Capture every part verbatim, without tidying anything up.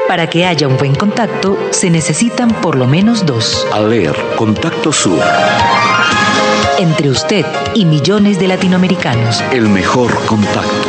Para que haya un buen contacto, se necesitan por lo menos dos. ALER, Contacto Sur. Entre usted y millones de latinoamericanos. El mejor contacto.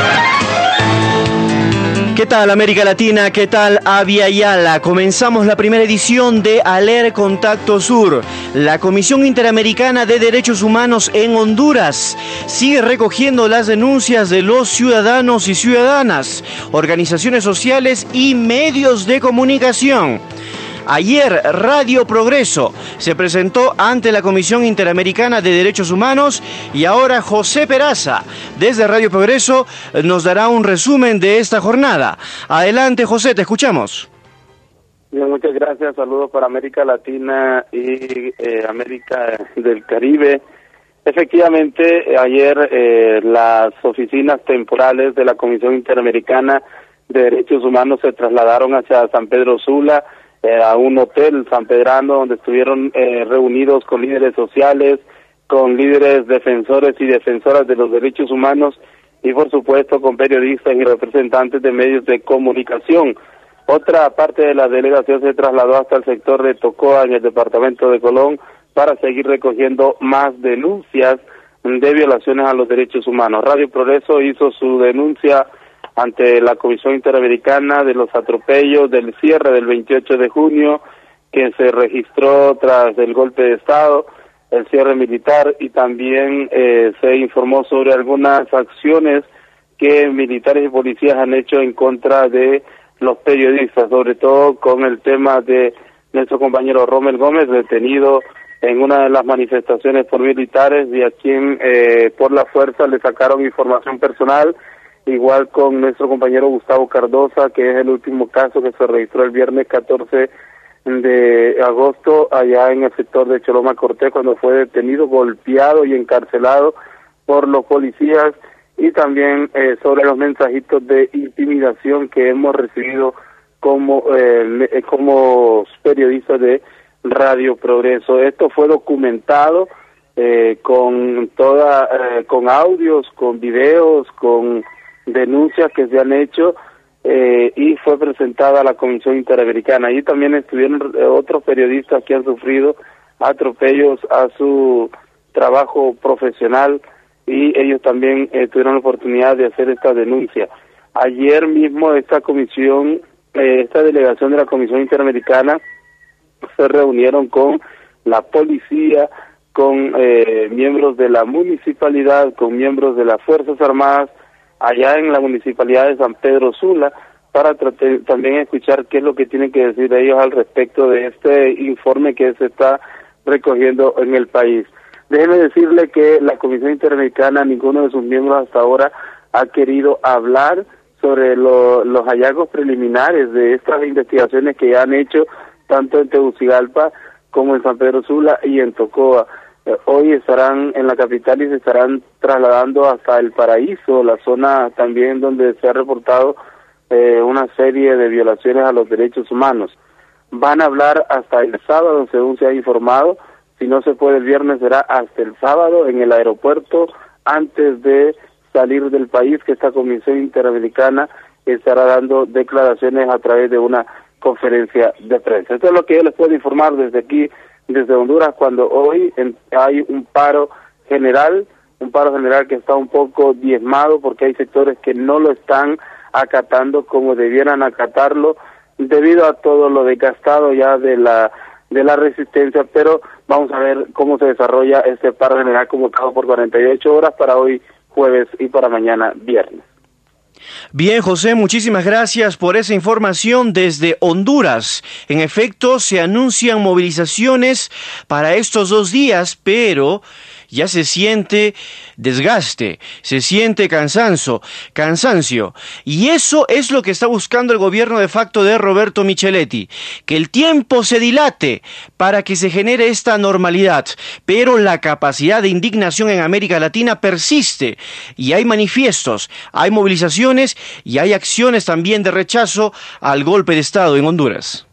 ¿Qué tal América Latina? ¿Qué tal Avia Yala? Comenzamos la primera edición de ALER Contacto Sur. La Comisión Interamericana de Derechos Humanos en Honduras sigue recogiendo las denuncias de los ciudadanos y ciudadanas, organizaciones sociales y medios de comunicación. Ayer, Radio Progreso se presentó ante la Comisión Interamericana de Derechos Humanos y ahora José Peraza, desde Radio Progreso, nos dará un resumen de esta jornada. Adelante, José, te escuchamos. Bien, muchas gracias. Saludos para América Latina y eh, América del Caribe. Efectivamente, ayer eh, las oficinas temporales de la Comisión Interamericana de Derechos Humanos se trasladaron hacia San Pedro Sula, a un hotel sanpedrano donde estuvieron eh, reunidos con líderes sociales, con líderes defensores y defensoras de los derechos humanos y por supuesto con periodistas y representantes de medios de comunicación. Otra parte de la delegación se trasladó hasta el sector de Tocoa en el departamento de Colón para seguir recogiendo más denuncias de violaciones a los derechos humanos. Radio Progreso hizo su denuncia ante la Comisión Interamericana de los atropellos del cierre del veintiocho de junio que se registró tras el golpe de Estado, el cierre militar, y también eh, se informó sobre algunas acciones que militares y policías han hecho en contra de los periodistas, sobre todo con el tema de nuestro compañero Rommel Gómez, detenido en una de las manifestaciones por militares y a quien eh, por la fuerza le sacaron información personal. Igual con nuestro compañero Gustavo Cardosa, que es el último caso que se registró el viernes catorce de agosto allá en el sector de Choloma Cortés, cuando fue detenido, golpeado y encarcelado por los policías, y también eh, sobre los mensajitos de intimidación que hemos recibido como eh, como periodistas de Radio Progreso. Esto fue documentado eh, con toda eh, con audios, con videos, con denuncias que se han hecho eh, y fue presentada a la Comisión Interamericana. Allí también estuvieron otros periodistas que han sufrido atropellos a su trabajo profesional y ellos también eh, tuvieron la oportunidad de hacer esta denuncia. Ayer mismo esta comisión, eh, esta delegación de la Comisión Interamericana se reunieron con la policía, con eh, miembros de la municipalidad, con miembros de las Fuerzas Armadas, allá en la municipalidad de San Pedro Sula, para tratar, también escuchar qué es lo que tienen que decir ellos al respecto de este informe que se está recogiendo en el país. Déjeme decirle que la Comisión Interamericana, ninguno de sus miembros hasta ahora ha querido hablar sobre lo, los hallazgos preliminares de estas investigaciones que ya han hecho tanto en Tegucigalpa como en San Pedro Sula y en Tocoa. Hoy estarán en la capital y se estarán trasladando hasta El Paraíso, la zona también donde se ha reportado eh, una serie de violaciones a los derechos humanos. Van a hablar hasta el sábado, según se ha informado. Si no se puede el viernes, será hasta el sábado en el aeropuerto, antes de salir del país, que esta Comisión Interamericana estará dando declaraciones a través de una conferencia de prensa. Esto es lo que yo les puedo informar desde aquí, desde Honduras, cuando hoy en, hay un paro general, un paro general que está un poco diezmado porque hay sectores que no lo están acatando como debieran acatarlo debido a todo lo desgastado ya de la de la resistencia, pero vamos a ver cómo se desarrolla este paro general convocado por cuarenta y ocho horas para hoy jueves y para mañana viernes. Bien, José, muchísimas gracias por esa información desde Honduras. En efecto, se anuncian movilizaciones para estos dos días, pero ya se siente desgaste, se siente cansancio, cansancio. Y eso es lo que está buscando el gobierno de facto de Roberto Micheletti, que el tiempo se dilate para que se genere esta normalidad. Pero la capacidad de indignación en América Latina persiste y hay manifiestos, hay movilizaciones y hay acciones también de rechazo al golpe de Estado en Honduras.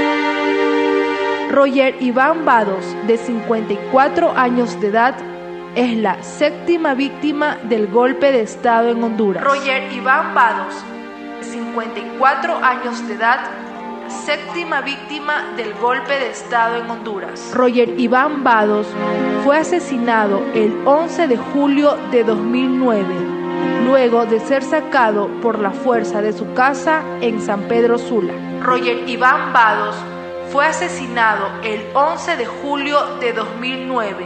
Roger Iván Vados, de cincuenta y cuatro años de edad, es la séptima víctima del golpe de Estado en Honduras. Roger Iván Vados, cincuenta y cuatro años de edad, séptima víctima del golpe de Estado en Honduras. Roger Iván Vados fue asesinado el once de julio de dos mil nueve, luego de ser sacado por la fuerza de su casa en San Pedro Sula. Roger Iván Vados fue asesinado el once de julio de dos mil nueve.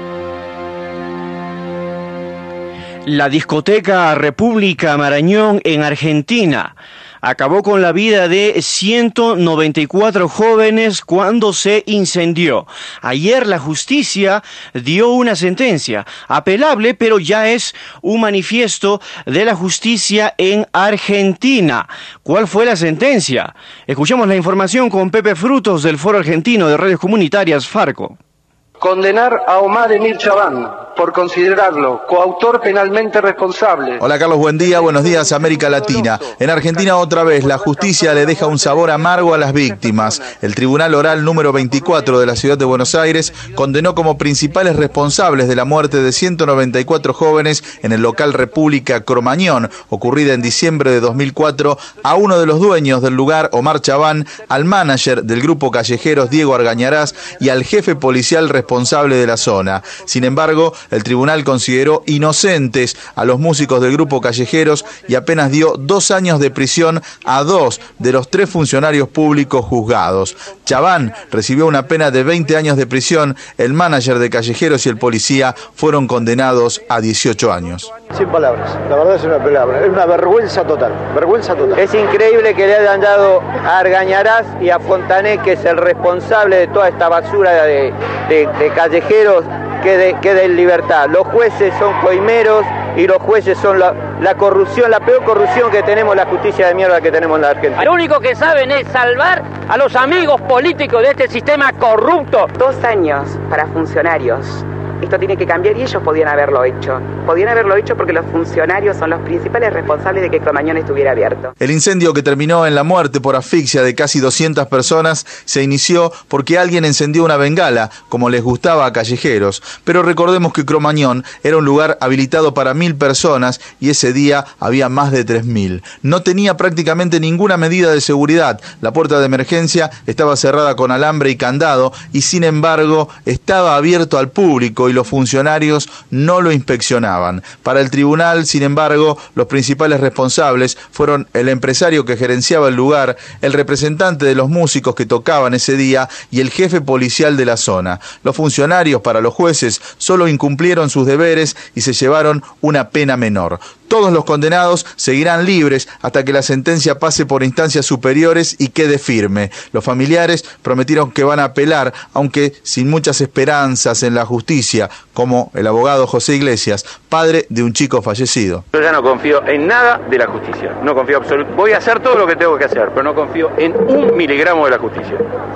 La discoteca República Marañón en Argentina acabó con la vida de ciento noventa y cuatro jóvenes cuando se incendió. Ayer la justicia dio una sentencia apelable, pero ya es un manifiesto de la justicia en Argentina. ¿Cuál fue la sentencia? Escuchemos la información con Pepe Frutos del Foro Argentino de Radios Comunitarias Farco. Condenar a Omar Emir Chaván por considerarlo coautor penalmente responsable. Hola Carlos, buen día, buenos días América Latina. En Argentina otra vez la justicia le deja un sabor amargo a las víctimas. El Tribunal Oral número veinticuatro de la Ciudad de Buenos Aires condenó como principales responsables de la muerte de ciento noventa y cuatro jóvenes en el local República Cromañón, ocurrida en diciembre de dos mil cuatro, a uno de los dueños del lugar, Omar Chaván, al manager del grupo Callejeros, Diego Argañarás, y al jefe policial responsable responsable de la zona. Sin embargo, el tribunal consideró inocentes a los músicos del grupo Callejeros y apenas dio dos años de prisión a dos de los tres funcionarios públicos juzgados. Chaván recibió una pena de veinte años de prisión, el manager de Callejeros y el policía fueron condenados a dieciocho años. Sin palabras, la verdad es una palabra, es una vergüenza total, vergüenza total. Es increíble que le hayan dado a Argañarás y a Fontané, que es el responsable de toda esta basura de, de, de Callejeros, que de, que de libertad. Los jueces son coimeros y los jueces son la, la corrupción, la peor corrupción que tenemos, la justicia de mierda que tenemos en la Argentina. Lo único que saben es salvar a los amigos políticos de este sistema corrupto. Dos años para funcionarios. Esto tiene que cambiar y ellos podían haberlo hecho. Podían haberlo hecho porque los funcionarios son los principales responsables de que Cromañón estuviera abierto. El incendio que terminó en la muerte por asfixia de casi doscientas personas se inició porque alguien encendió una bengala, como les gustaba a Callejeros. Pero recordemos que Cromañón era un lugar habilitado para mil personas y ese día había más de tres mil. No tenía prácticamente ninguna medida de seguridad. La puerta de emergencia estaba cerrada con alambre y candado y sin embargo estaba abierto al público y los funcionarios no lo inspeccionaban. Para el tribunal, sin embargo, los principales responsables fueron el empresario que gerenciaba el lugar, el representante de los músicos que tocaban ese día y el jefe policial de la zona. Los funcionarios, para los jueces, solo incumplieron sus deberes y se llevaron una pena menor. Todos los condenados seguirán libres hasta que la sentencia pase por instancias superiores y quede firme. Los familiares prometieron que van a apelar, aunque sin muchas esperanzas en la justicia, como el abogado José Iglesias, padre de un chico fallecido. Yo ya no confío en nada de la justicia, no confío absolutamente. Voy a hacer todo lo que tengo que hacer, pero no confío en un miligramo de la justicia.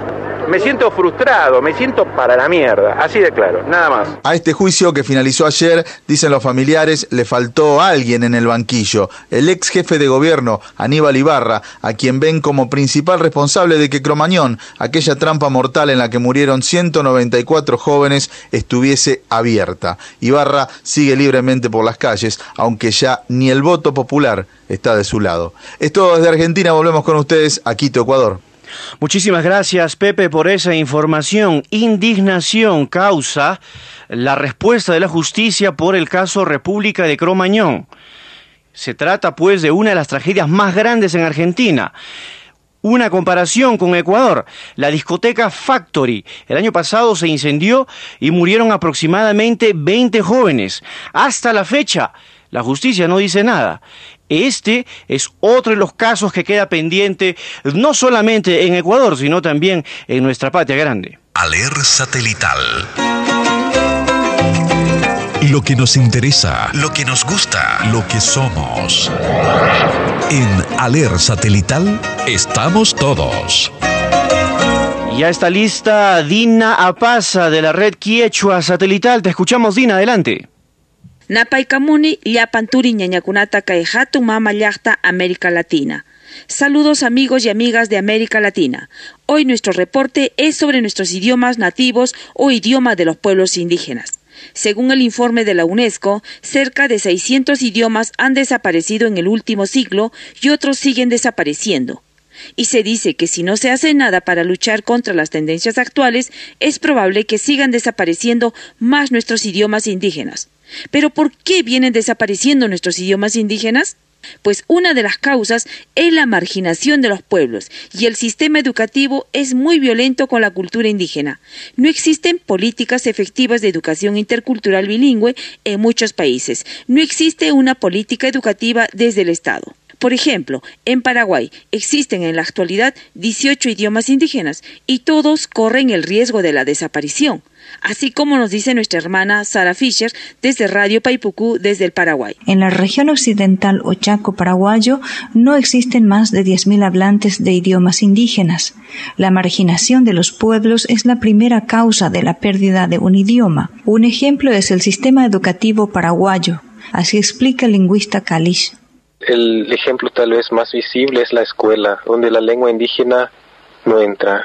Me siento frustrado, me siento para la mierda, así de claro, nada más. A este juicio que finalizó ayer, dicen los familiares, le faltó alguien en el banquillo, el ex jefe de gobierno, Aníbal Ibarra, a quien ven como principal responsable de que Cromañón, aquella trampa mortal en la que murieron ciento noventa y cuatro jóvenes, estuviese abierta. Ibarra sigue libremente por las calles, aunque ya ni el voto popular está de su lado. Es todo desde Argentina, volvemos con ustedes a Quito, Ecuador. Muchísimas gracias, Pepe, por esa información. Indignación causa la respuesta de la justicia por el caso República de Cromañón. Se trata, pues, de una de las tragedias más grandes en Argentina. Una comparación con Ecuador, la discoteca Factory. El año pasado se incendió y murieron aproximadamente veinte jóvenes. Hasta la fecha, la justicia no dice nada. Este es otro de los casos que queda pendiente, no solamente en Ecuador, sino también en nuestra patria grande. Aler Satelital. Lo que nos interesa, lo que nos gusta, lo que somos. En Aler Satelital estamos todos. Ya está lista Dina Apaza de la red Quiechua Satelital. Te escuchamos, Dina, adelante. Napaykamuni llapanturi ñañakunata kay hatun mama llaqta América Latina. Saludos amigos y amigas de América Latina. Hoy nuestro reporte es sobre nuestros idiomas nativos o idioma de los pueblos indígenas. Según el informe de la UNESCO, cerca de seiscientos idiomas han desaparecido en el último siglo y otros siguen desapareciendo. Y se dice que si no se hace nada para luchar contra las tendencias actuales, es probable que sigan desapareciendo más nuestros idiomas indígenas. ¿Pero por qué vienen desapareciendo nuestros idiomas indígenas? Pues una de las causas es la marginación de los pueblos y el sistema educativo es muy violento con la cultura indígena. No existen políticas efectivas de educación intercultural bilingüe en muchos países. No existe una política educativa desde el Estado. Por ejemplo, en Paraguay existen en la actualidad dieciocho idiomas indígenas y todos corren el riesgo de la desaparición, así como nos dice nuestra hermana Sara Fischer desde Radio Paipucú desde el Paraguay. En la región occidental o Chaco paraguayo no existen más de diez mil hablantes de idiomas indígenas. La marginación de los pueblos es la primera causa de la pérdida de un idioma. Un ejemplo es el sistema educativo paraguayo. Así explica el lingüista Kalish. El ejemplo tal vez más visible es la escuela, donde la lengua indígena no entra.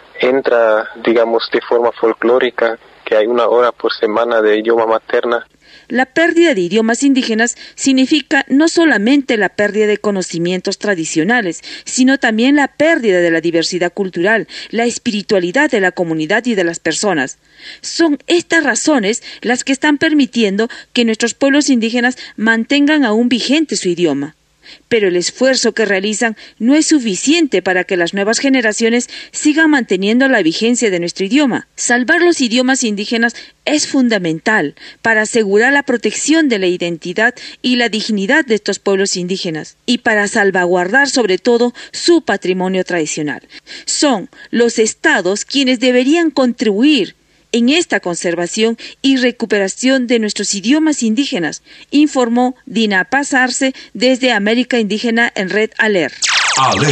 Entra, digamos, de forma folclórica, que hay una hora por semana de idioma materna. La pérdida de idiomas indígenas significa no solamente la pérdida de conocimientos tradicionales, sino también la pérdida de la diversidad cultural, la espiritualidad de la comunidad y de las personas. Son estas razones las que están permitiendo que nuestros pueblos indígenas mantengan aún vigente su idioma. Pero el esfuerzo que realizan no es suficiente para que las nuevas generaciones sigan manteniendo la vigencia de nuestro idioma. Salvar los idiomas indígenas es fundamental para asegurar la protección de la identidad y la dignidad de estos pueblos indígenas y para salvaguardar sobre todo su patrimonio tradicional. Son los estados quienes deberían contribuir en esta conservación y recuperación de nuestros idiomas indígenas, informó Dina Paz Arce desde América Indígena en Red Aler. Aler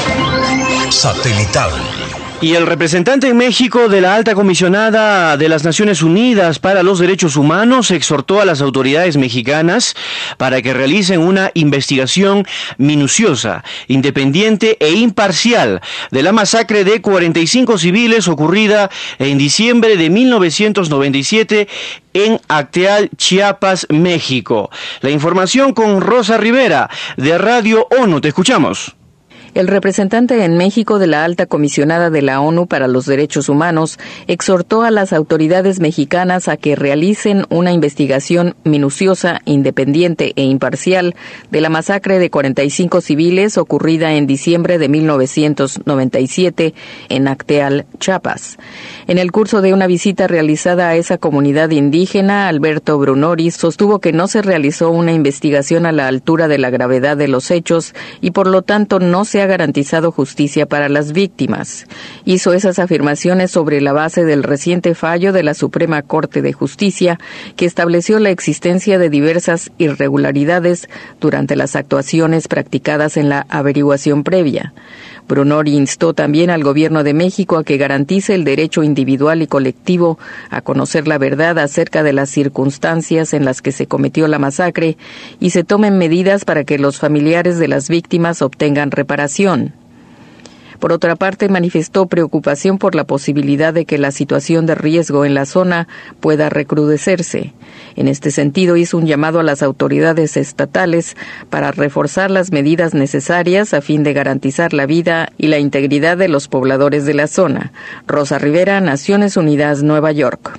Satelital. Y el representante en México de la Alta Comisionada de las Naciones Unidas para los Derechos Humanos exhortó a las autoridades mexicanas para que realicen una investigación minuciosa, independiente e imparcial de la masacre de cuarenta y cinco civiles ocurrida en diciembre de mil novecientos noventa y siete en Acteal, Chiapas, México. La información con Rosa Rivera de Radio ONU. Te escuchamos. El representante en México de la Alta Comisionada de la ONU para los Derechos Humanos exhortó a las autoridades mexicanas a que realicen una investigación minuciosa, independiente e imparcial de la masacre de cuarenta y cinco civiles ocurrida en diciembre de mil novecientos noventa y siete en Acteal, Chiapas. En el curso de una visita realizada a esa comunidad indígena, Alberto Brunori sostuvo que no se realizó una investigación a la altura de la gravedad de los hechos y por lo tanto no se ha garantizado justicia para las víctimas. Hizo esas afirmaciones sobre la base del reciente fallo de la Suprema Corte de Justicia que estableció la existencia de diversas irregularidades durante las actuaciones practicadas en la averiguación previa. Brunori instó también al Gobierno de México a que garantice el derecho individual y colectivo a conocer la verdad acerca de las circunstancias en las que se cometió la masacre y se tomen medidas para que los familiares de las víctimas obtengan reparación. Por otra parte, manifestó preocupación por la posibilidad de que la situación de riesgo en la zona pueda recrudecerse. En este sentido, hizo un llamado a las autoridades estatales para reforzar las medidas necesarias a fin de garantizar la vida y la integridad de los pobladores de la zona. Rosa Rivera, Naciones Unidas, Nueva York.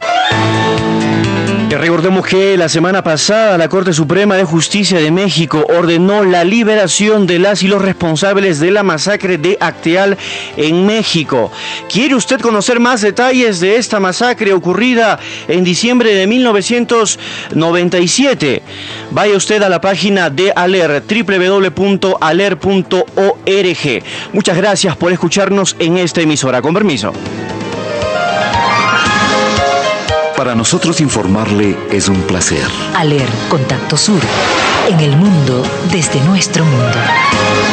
Recordemos que la semana pasada la Corte Suprema de Justicia de México ordenó la liberación de las y los responsables de la masacre de Acteal en México. ¿Quiere usted conocer más detalles de esta masacre ocurrida en diciembre de mil novecientos noventa y siete? Vaya usted a la página de Aler, doble u doble u doble u punto aler punto org. Muchas gracias por escucharnos en esta emisora. Con permiso. Para nosotros informarle es un placer. Aler, Contacto Sur. En el mundo, desde nuestro mundo.